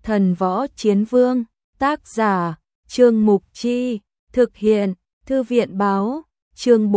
Thần Võ Chiến Vương, tác giả, Trương Mục Chi, thực hiện, Thư viện báo, chương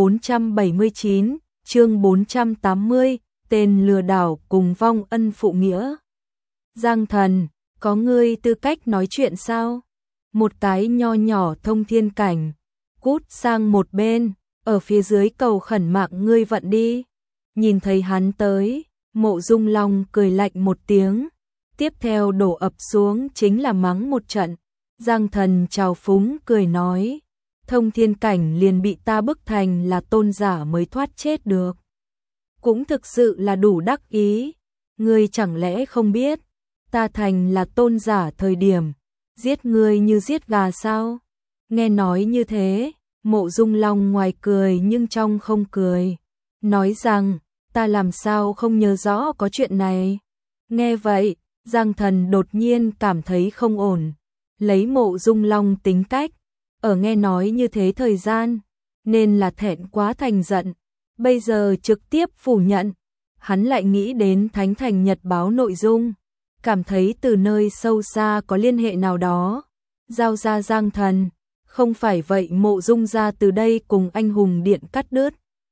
479, chương 480, tên lừa đảo cùng vong ân phụ nghĩa. Giang Thần, có ngươi tư cách nói chuyện sao? Một cái nho nhỏ thông thiên cảnh, cút sang một bên, ở phía dưới cầu khẩn mạng ngươi vận đi. Nhìn thấy hắn tới, Mộ Dung Long cười lạnh một tiếng, tiếp theo đổ ập xuống chính là mắng một trận. Giang Thần trào phúng cười nói, thông thiên cảnh liền bị ta bức thành là tôn giả mới thoát chết được. Cũng thực sự là đủ đắc ý, ngươi chẳng lẽ không biết, ta thành là tôn giả thời điểm, giết ngươi như giết gà sao? Nghe nói như thế, Mộ Dung Long ngoài cười nhưng trong không cười, nói rằng, ta làm sao không nhớ rõ có chuyện này. Nghe vậy, Giang Thần đột nhiên cảm thấy không ổn, lấy Mộ Dung Long tính cách, ở nghe nói như thế thời gian, nên là thẹn quá thành giận, bây giờ trực tiếp phủ nhận. Hắn lại nghĩ đến Thánh Thành Nhật báo nội dung, cảm thấy từ nơi sâu xa có liên hệ nào đó, giao ra Giang Thần, không phải vậy Mộ Dung gia từ đây cùng anh hùng điện cắt đứt.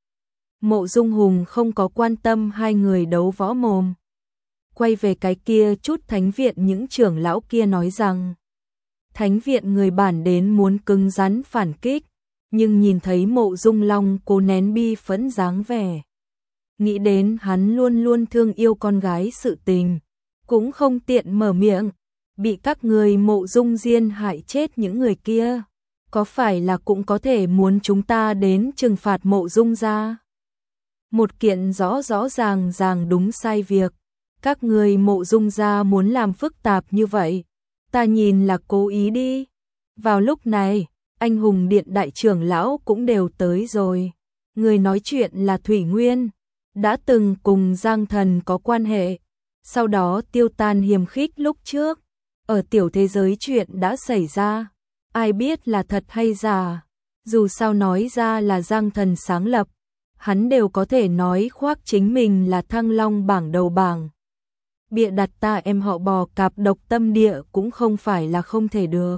Mộ Dung Hùng không có quan tâm hai người đấu võ mồm. Quay về cái kia chút thánh viện, những trưởng lão kia nói rằng, thánh viện người bản đến muốn cứng rắn phản kích, nhưng nhìn thấy Mộ Dung Long cố nén bi phẫn dáng vẻ, nghĩ đến hắn luôn luôn thương yêu con gái sự tình, cũng không tiện mở miệng, bị các người Mộ Dung Diên hại chết những người kia, có phải là cũng có thể muốn chúng ta đến trừng phạt Mộ Dung gia? Một kiện rõ rõ ràng ràng đúng sai việc, các người Mộ Dung gia muốn làm phức tạp như vậy, ta nhìn là cố ý đi. Vào lúc này, anh hùng điện đại trưởng lão cũng đều tới rồi. Người nói chuyện là Thủy Nguyên, đã từng cùng Giang Thần có quan hệ, sau đó tiêu tan hiềm khích lúc trước. Ở tiểu thế giới chuyện đã xảy ra, ai biết là thật hay giả, dù sao nói ra là Giang Thần sáng lập, hắn đều có thể nói khoác chính mình là Thăng Long bảng đầu bảng. Bịa đặt ta em họ bò cạp độc tâm địa cũng không phải là không thể được.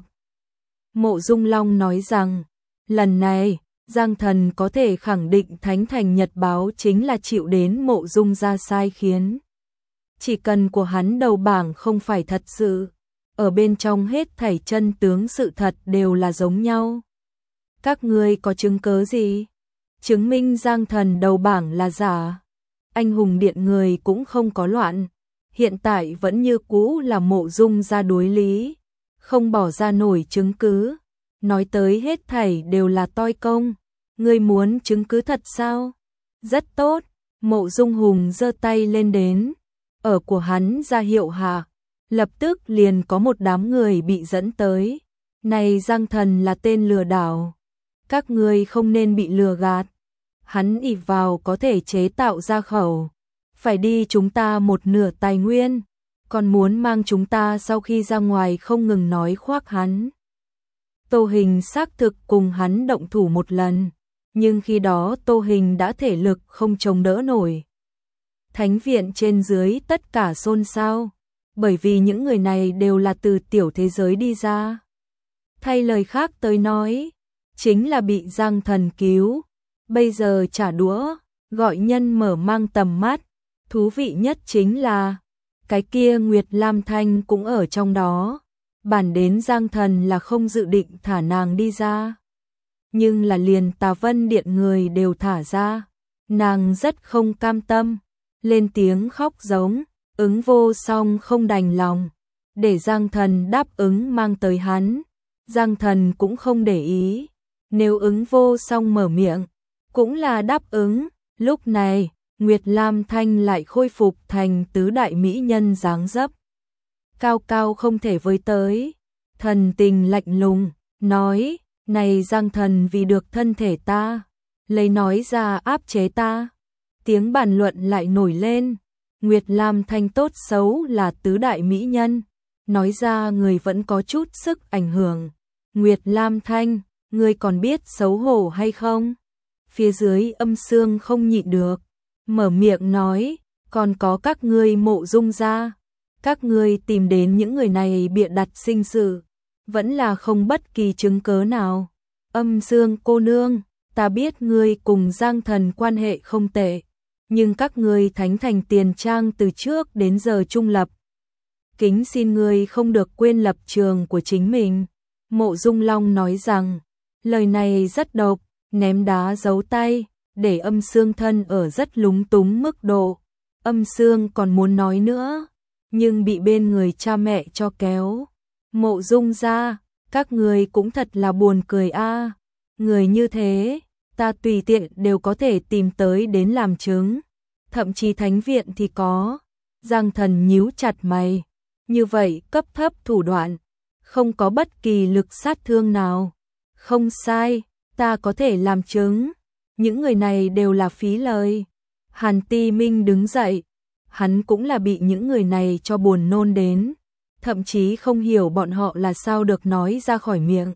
Mộ Dung Long nói rằng, lần này, Giang Thần có thể khẳng định Thánh Thành Nhật báo chính là chịu đến Mộ Dung gia sai khiến. Chỉ cần của hắn đầu bảng không phải thật sự, ở bên trong hết thảy chân tướng sự thật đều là giống nhau. Các ngươi có chứng cứ gì chứng minh Giang Thần đầu bảng là giả? Anh hùng điện người cũng không có loạn, hiện tại vẫn như cũ là Mộ Dung gia đối lý, không bỏ ra nổi chứng cứ, nói tới hết thảy đều là toi công. Ngươi muốn chứng cứ thật sao? Rất tốt, Mộ Dung Hùng giơ tay lên đến, ở của hắn ra hiệu hạ, lập tức liền có một đám người bị dẫn tới. Này Giang Thần là tên lừa đảo, các ngươi không nên bị lừa gạt. Hắn ỷ vào có thể chế tạo ra khẩu, phải đi chúng ta một nửa tài nguyên, còn muốn mang chúng ta sau khi ra ngoài không ngừng nói khoác hắn. Tô Hình xác thực cùng hắn động thủ một lần, nhưng khi đó Tô Hình đã thể lực không chống đỡ nổi. Thánh viện trên dưới tất cả xôn xao, bởi vì những người này đều là từ tiểu thế giới đi ra. Thay lời khác tới nói, chính là bị Giang Thần cứu, bây giờ trả đũa, gọi nhân mở mang tầm mắt. Thú vị nhất chính là, cái kia Nguyệt Lam Thanh cũng ở trong đó, bản đến Giang Thần là không dự định thả nàng đi ra. Nhưng là liền Tà Vân Điện người đều thả ra, nàng rất không cam tâm, lên tiếng khóc giống, ứng vô song không đành lòng, để Giang Thần đáp ứng mang tới hắn. Giang Thần cũng không để ý, nếu ứng vô song mở miệng, cũng là đáp ứng. Lúc này, Nguyệt Lam Thanh lại khôi phục thành tứ đại mỹ nhân dáng dấp, cao cao không thể với tới, thần tình lạnh lùng, nói, này Giang Thần vì được thân thể ta, lấy nói ra áp chế ta. Tiếng bàn luận lại nổi lên, Nguyệt Lam Thanh tốt xấu là tứ đại mỹ nhân, nói ra người vẫn có chút sức ảnh hưởng. Nguyệt Lam Thanh, ngươi còn biết xấu hổ hay không? Phía dưới âm xương không nhịn được, mở miệng nói, còn có các ngươi Mộ Dung gia, Các ngươi tìm đến những người này bịa đặt sinh sự, vẫn là không bất kỳ chứng cớ nào. Âm Dương cô nương, ta biết ngươi cùng Giang Thần quan hệ không tệ, nhưng các ngươi Thánh Thành Tiền Trang từ trước đến giờ trung lập. Kính xin ngươi không được quên lập trường của chính mình. Mộ Dung Long nói rằng, lời này rất độc, ném đá giấu tay, để Âm Dương thân ở rất lúng túng mức độ. Âm Dương còn muốn nói nữa, nhưng bị bên người cha mẹ cho kéo. Mộ Dung gia, các người cũng thật là buồn cười a. Người như thế, ta tùy tiện đều có thể tìm tới đến làm chứng. Thậm chí thánh viện thì có. Giang Thần nhíu chặt mày. Như vậy cấp thấp thủ đoạn, không có bất kỳ lực sát thương nào. Không sai, ta có thể làm chứng. Những người này đều là phí lời. Hàn Ti Minh đứng dậy. Hắn cũng là bị những người này cho buồn nôn đến. Thậm chí không hiểu bọn họ là sao được nói ra khỏi miệng.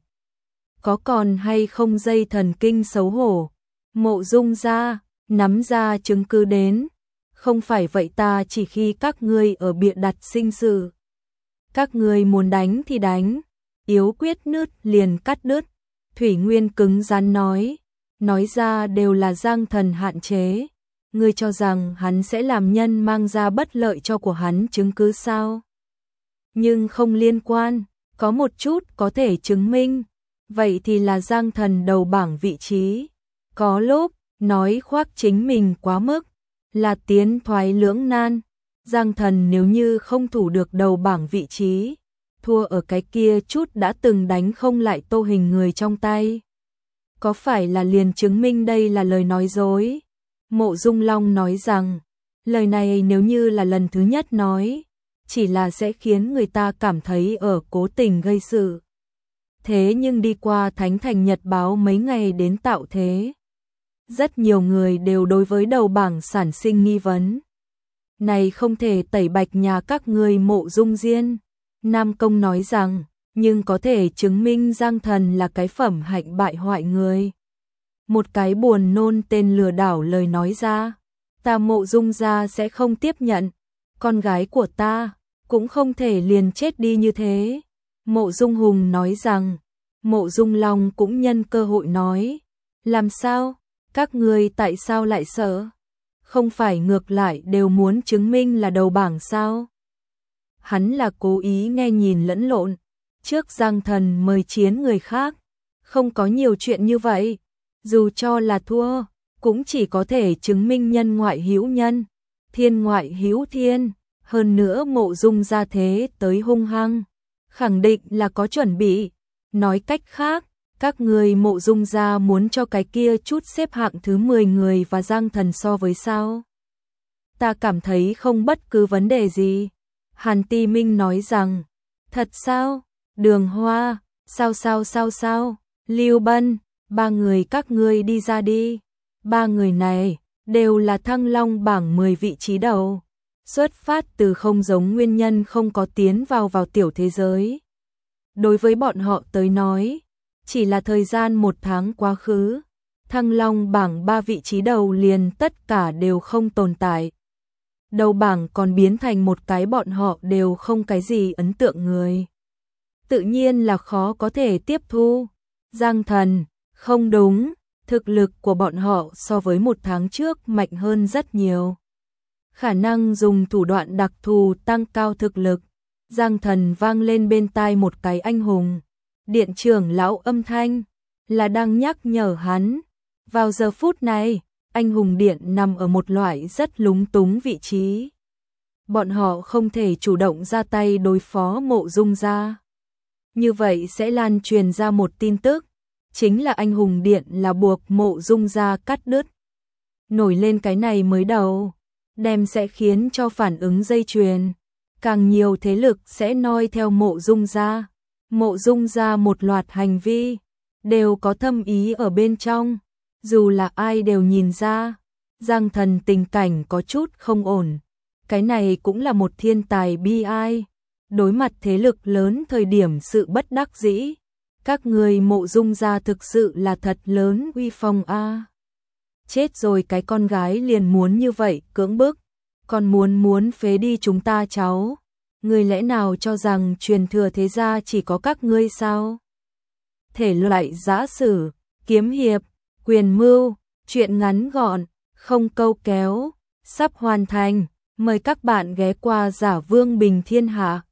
Có còn hay không dây thần kinh xấu hổ. Mộ Dung gia, nắm ra chứng cứ đến. Không phải vậy ta chỉ khi các ngươi ở bịa đặt sinh sự. Các ngươi muốn đánh thì đánh, yếu quyết nứt liền cắt đứt. Thủy Nguyên cứng rắn nói ra đều là Giang Thần hạn chế. Ngươi cho rằng hắn sẽ làm nhân mang ra bất lợi cho của hắn chứng cứ sao? Nhưng không liên quan, có một chút có thể chứng minh. Vậy thì là Giang Thần đầu bảng vị trí. Có lúc, nói khoác chính mình quá mức, là tiến thoái lưỡng nan. Giang Thần nếu như không thủ được đầu bảng vị trí, thua ở cái kia chút đã từng đánh không lại Tô Hình người trong tay. Có phải là liền chứng minh đây là lời nói dối? Mộ Dung Long nói rằng, lời này nếu như là lần thứ nhất nói, chỉ là sẽ khiến người ta cảm thấy ở cố tình gây sự. Thế nhưng đi qua Thánh Thành Nhật báo mấy ngày đến tạo thế, rất nhiều người đều đối với đầu bảng sản sinh nghi vấn. Này không thể tẩy bạch nhà các ngươi Mộ Dung Diên. Nam Công nói rằng, nhưng có thể chứng minh Giang Thần là cái phẩm hạnh bại hoại người. Một cái buồn nôn tên lừa đảo lời nói ra, ta Mộ Dung gia sẽ không tiếp nhận, con gái của ta cũng không thể liền chết đi như thế. Mộ Dung Hùng nói rằng, Mộ Dung Long cũng nhân cơ hội nói, làm sao, các ngươi tại sao lại sợ? Không phải ngược lại đều muốn chứng minh là đầu bảng sao? Hắn là cố ý nghe nhìn lẫn lộn, trước Giang Thần mời chiến người khác, không có nhiều chuyện như vậy, dù cho là thua, cũng chỉ có thể chứng minh nhân ngoại hữu nhân, thiên ngoại hữu thiên, hơn nữa Mộ Dung gia thế tới hung hăng, khẳng định là có chuẩn bị. Nói cách khác, các người Mộ Dung gia muốn cho cái kia chút xếp hạng thứ 10 người và Giang Thần so với sao? Ta cảm thấy không bất cứ vấn đề gì. Hàn Ti Minh nói rằng, thật sao? Đường Hoa, sao? Lưu Bân, ba người các ngươi đi ra đi. Ba người này đều là Thăng Long bảng 10 vị trí đầu. Xuất phát từ không giống nguyên nhân không có tiến vào tiểu thế giới. Đối với bọn họ tới nói, chỉ là thời gian 1 tháng quá khứ, Thăng Long bảng 3 vị trí đầu liền tất cả đều không tồn tại. Đầu bảng còn biến thành một cái bọn họ đều không cái gì ấn tượng người. Tự nhiên là khó có thể tiếp thu. Giang Thần, không đúng, thực lực của bọn họ so với 1 tháng trước mạnh hơn rất nhiều. Khả năng dùng thủ đoạn đặc thù tăng cao thực lực. Giang Thần vang lên bên tai một cái anh hùng. Điện trưởng lão âm thanh, là đang nhắc nhở hắn. Vào giờ phút này, anh hùng điện nằm ở một loại rất lúng túng vị trí. Bọn họ không thể chủ động ra tay đối phó Mộ Dung gia. Như vậy sẽ lan truyền ra một tin tức, chính là anh hùng điện là buộc Mộ Dung gia cắt đứt. Nổi lên cái này mới đầu, đem sẽ khiến cho phản ứng dây chuyền. Càng nhiều thế lực sẽ noi theo Mộ Dung gia. Mộ Dung gia một loạt hành vi, đều có thâm ý ở bên trong. Dù là ai đều nhìn ra, Giang Thần tình cảnh có chút không ổn. Cái này cũng là một thiên tài bi ai. Đối mặt thế lực lớn thời điểm sự bất đắc dĩ. Các người Mộ Dung gia thực sự là thật lớn uy phong a. Chết rồi cái con gái liền muốn như vậy cưỡng bức. Còn muốn phế đi chúng ta cháu. Ngươi lẽ nào cho rằng truyền thừa thế gia chỉ có các ngươi sao? Thể loại giã sử, kiếm hiệp, quyền mưu, truyện ngắn gọn, không câu kéo, sắp hoàn thành. Mời các bạn ghé qua Giả Vương Bình Thiên Hạ.